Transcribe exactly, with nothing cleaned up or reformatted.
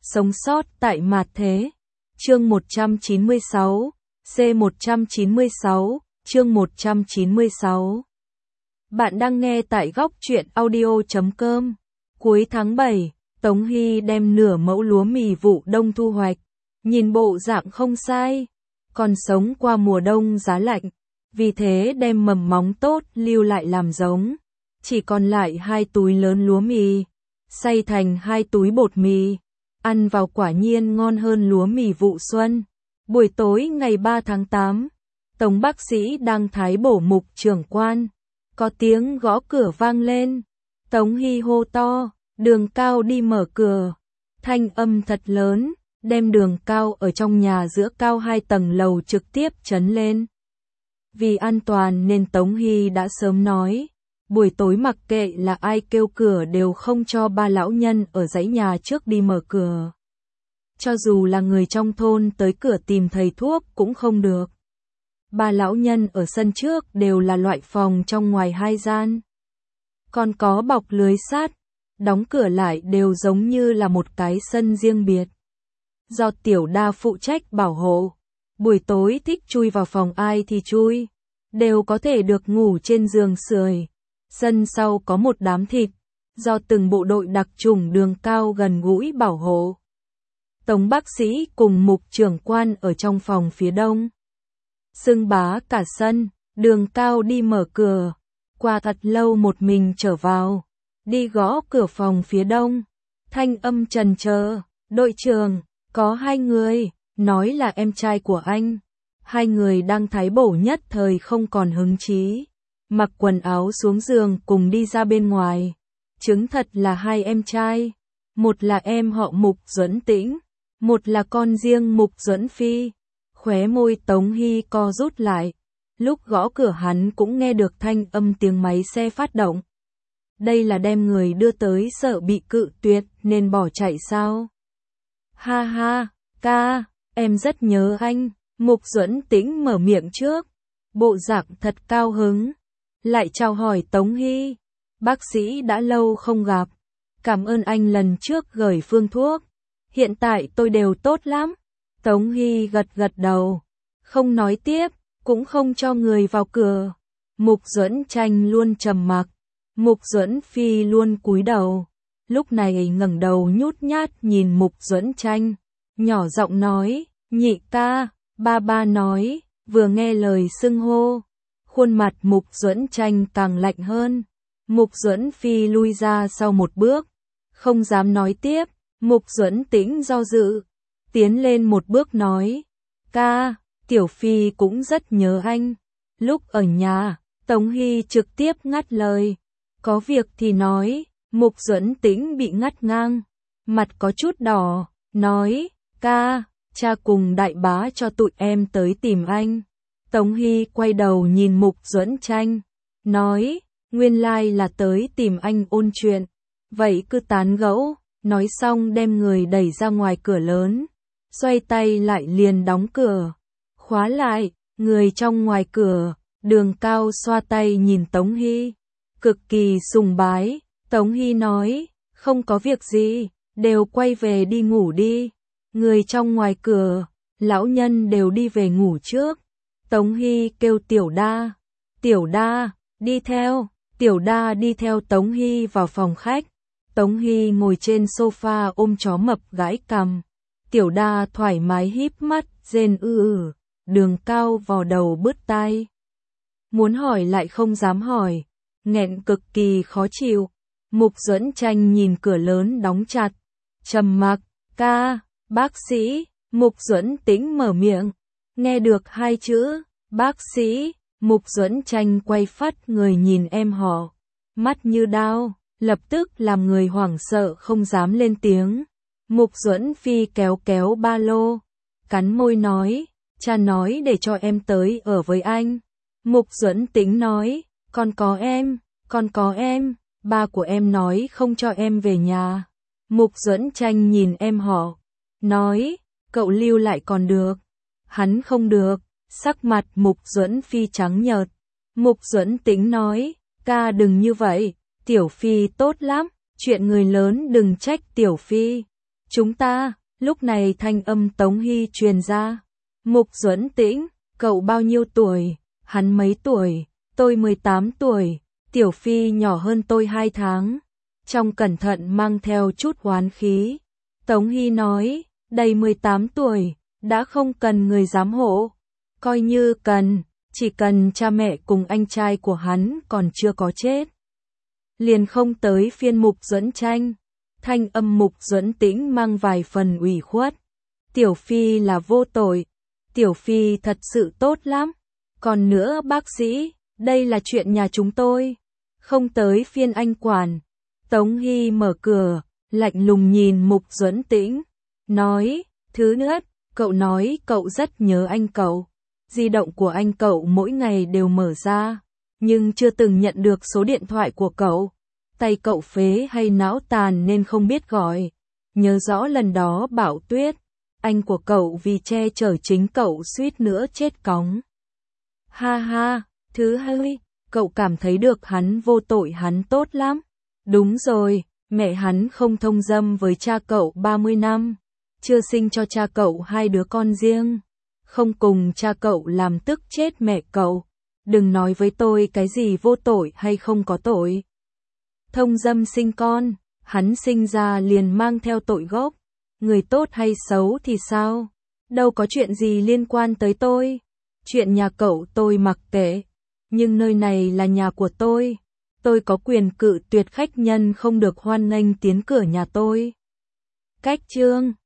Sống sót tại mạt thế. Chương một trăm chín mươi sáu, C một trăm chín mươi sáu, chương một trăm chín mươi sáu. Bạn đang nghe tại góc truyện audio chấm com. Cuối tháng bảy, Tống Hy đem nửa mẫu lúa mì vụ đông thu hoạch. Nhìn bộ dạng không sai, còn sống qua mùa đông giá lạnh, vì thế đem mầm móng tốt lưu lại làm giống. Chỉ còn lại hai túi lớn lúa mì, xay thành hai túi bột mì. Ăn vào quả nhiên ngon hơn lúa mì vụ xuân. Buổi tối ngày ba tháng tám, Tống bác sĩ đang thái bổ mục trưởng quan. Có tiếng gõ cửa vang lên. Tống Hy hô to, Đường Cao đi mở cửa. Thanh âm thật lớn, đem Đường Cao ở trong nhà giữa cao hai tầng lầu trực tiếp chấn lên. Vì an toàn nên Tống Hy đã sớm nói, buổi tối mặc kệ là ai kêu cửa đều không cho ba lão nhân ở dãy nhà trước đi mở cửa. Cho dù là người trong thôn tới cửa tìm thầy thuốc cũng không được. Ba lão nhân ở sân trước đều là loại phòng trong ngoài hai gian. Còn có bọc lưới sắt, đóng cửa lại đều giống như là một cái sân riêng biệt. Do Tiểu Đa phụ trách bảo hộ, buổi tối thích chui vào phòng ai thì chui, đều có thể được ngủ trên giường sưởi. Sân sau có một đám thịt, do từng bộ đội đặc chủng Đường Cao gần gũi bảo hộ. Tống bác sĩ cùng mục trưởng quan ở trong phòng phía đông. Xưng bá cả sân, Đường Cao đi mở cửa, qua thật lâu một mình trở vào, đi gõ cửa phòng phía đông. Thanh âm trần trờ, đội trưởng, có hai người, nói là em trai của anh. Hai người đang thái bổ nhất thời không còn hứng chí. Mặc quần áo xuống giường cùng đi ra bên ngoài. Chứng thật là hai em trai. Một là em họ Mục Duẫn Tĩnh, một là con riêng Mục Duẫn Phi. Khóe môi Tống Hy co rút lại. Lúc gõ cửa hắn cũng nghe được thanh âm tiếng máy xe phát động. Đây là đem người đưa tới sợ bị cự tuyệt nên bỏ chạy sao? Ha ha, ca, em rất nhớ anh. Mục Duẫn Tĩnh mở miệng trước, bộ dạng thật cao hứng. Lại chào hỏi Tống Hy, bác sĩ đã lâu không gặp, cảm ơn anh lần trước gửi phương thuốc, hiện tại tôi đều tốt lắm. Tống Hy gật gật đầu, không nói tiếp, cũng không cho người vào cửa. Mục Duẫn Tranh luôn trầm mặc, Mục Duẫn Phi luôn cúi đầu. Lúc này ngẩng đầu nhút nhát nhìn Mục Duẫn Tranh, nhỏ giọng nói, nhị ca, ba ba nói, vừa nghe lời xưng hô. Khuôn mặt Mục Duẫn Tranh càng lạnh hơn. Mục Duẫn Phi lui ra sau một bước, không dám nói tiếp. Mục Duẫn Tĩnh do dự, tiến lên một bước nói, ca, Tiểu Phi cũng rất nhớ anh. Lúc ở nhà, Tống Hy trực tiếp ngắt lời, có việc thì nói. Mục Duẫn Tĩnh bị ngắt ngang, mặt có chút đỏ, nói, ca, cha cùng đại bá cho tụi em tới tìm anh. Tống Hy quay đầu nhìn Mục Duẫn Tranh, nói, nguyên lai là tới tìm anh ôn chuyện, vậy cứ tán gẫu. Nói xong đem người đẩy ra ngoài cửa lớn, xoay tay lại liền đóng cửa, khóa lại. Người trong ngoài cửa, Đường Cao xoa tay nhìn Tống Hy, cực kỳ sùng bái. Tống Hy nói, không có việc gì, đều quay về đi ngủ đi. Người trong ngoài cửa, lão nhân đều đi về ngủ trước. Tống Hy kêu Tiểu Đa, Tiểu Đa, đi theo. Tiểu Đa đi theo Tống Hy vào phòng khách. Tống Hy ngồi trên sofa ôm chó mập gãi cằm. Tiểu Đa thoải mái híp mắt, rên ư ử. Đường Cao vò đầu bứt tai. Muốn hỏi lại không dám hỏi, nghẹn cực kỳ khó chịu. Mục Duẫn Tranh nhìn cửa lớn đóng chặt, trầm mặc, ca, bác sĩ. Mục Duẫn Tĩnh mở miệng, nghe được hai chữ, bác sĩ. Mục Duẫn Tranh quay phắt người nhìn em họ, mắt như đao, lập tức làm người hoảng sợ không dám lên tiếng. Mục Duẫn Phi kéo kéo ba lô, cắn môi nói, cha nói để cho em tới ở với anh. Mục Duẫn Tĩnh nói, con có em, con có em, ba của em nói không cho em về nhà. Mục Duẫn Tranh nhìn em họ, nói, cậu lưu lại còn được. Hắn không được. Sắc mặt Mục Duẫn Phi trắng nhợt. Mục Duẫn Tĩnh nói, ca đừng như vậy, Tiểu Phi tốt lắm, chuyện người lớn đừng trách Tiểu Phi. Chúng ta, lúc này thanh âm Tống Hy truyền ra. Mục Duẫn Tĩnh, cậu bao nhiêu tuổi? Hắn mấy tuổi? Tôi mười tám tuổi, Tiểu Phi nhỏ hơn tôi hai tháng. Trong cẩn thận mang theo chút oán khí. Tống Hy nói, đầy mười tám tuổi, đã không cần người giám hộ. Coi như cần, chỉ cần cha mẹ cùng anh trai của hắn còn chưa có chết. Liền không tới phiên Mục Duẫn Tranh. Thanh âm Mục Duẫn Tĩnh mang vài phần ủy khuất. Tiểu Phi là vô tội. Tiểu Phi thật sự tốt lắm. Còn nữa bác sĩ, đây là chuyện nhà chúng tôi. Không tới phiên anh quản. Tống Hy mở cửa, lạnh lùng nhìn Mục Duẫn Tĩnh. Nói, thứ nhất, cậu nói cậu rất nhớ anh cậu. Di động của anh cậu mỗi ngày đều mở ra, nhưng chưa từng nhận được số điện thoại của cậu. Tay cậu phế hay não tàn nên không biết gọi. Nhớ rõ lần đó Bảo Tuyết, anh của cậu vì che chở chính cậu suýt nữa chết cóng. Ha ha, thứ hai, cậu cảm thấy được hắn vô tội hắn tốt lắm. Đúng rồi, mẹ hắn không thông dâm với cha cậu ba mươi năm, chưa sinh cho cha cậu hai đứa con riêng, không cùng cha cậu làm tức chết mẹ cậu. Đừng nói với tôi cái gì vô tội hay không có tội. Thông dâm sinh con, hắn sinh ra liền mang theo tội gốc. Người tốt hay xấu thì sao? Đâu có chuyện gì liên quan tới tôi. Chuyện nhà cậu tôi mặc kệ, nhưng nơi này là nhà của tôi. Tôi có quyền cự tuyệt khách nhân không được hoan nghênh tiến cửa nhà tôi. Cách chương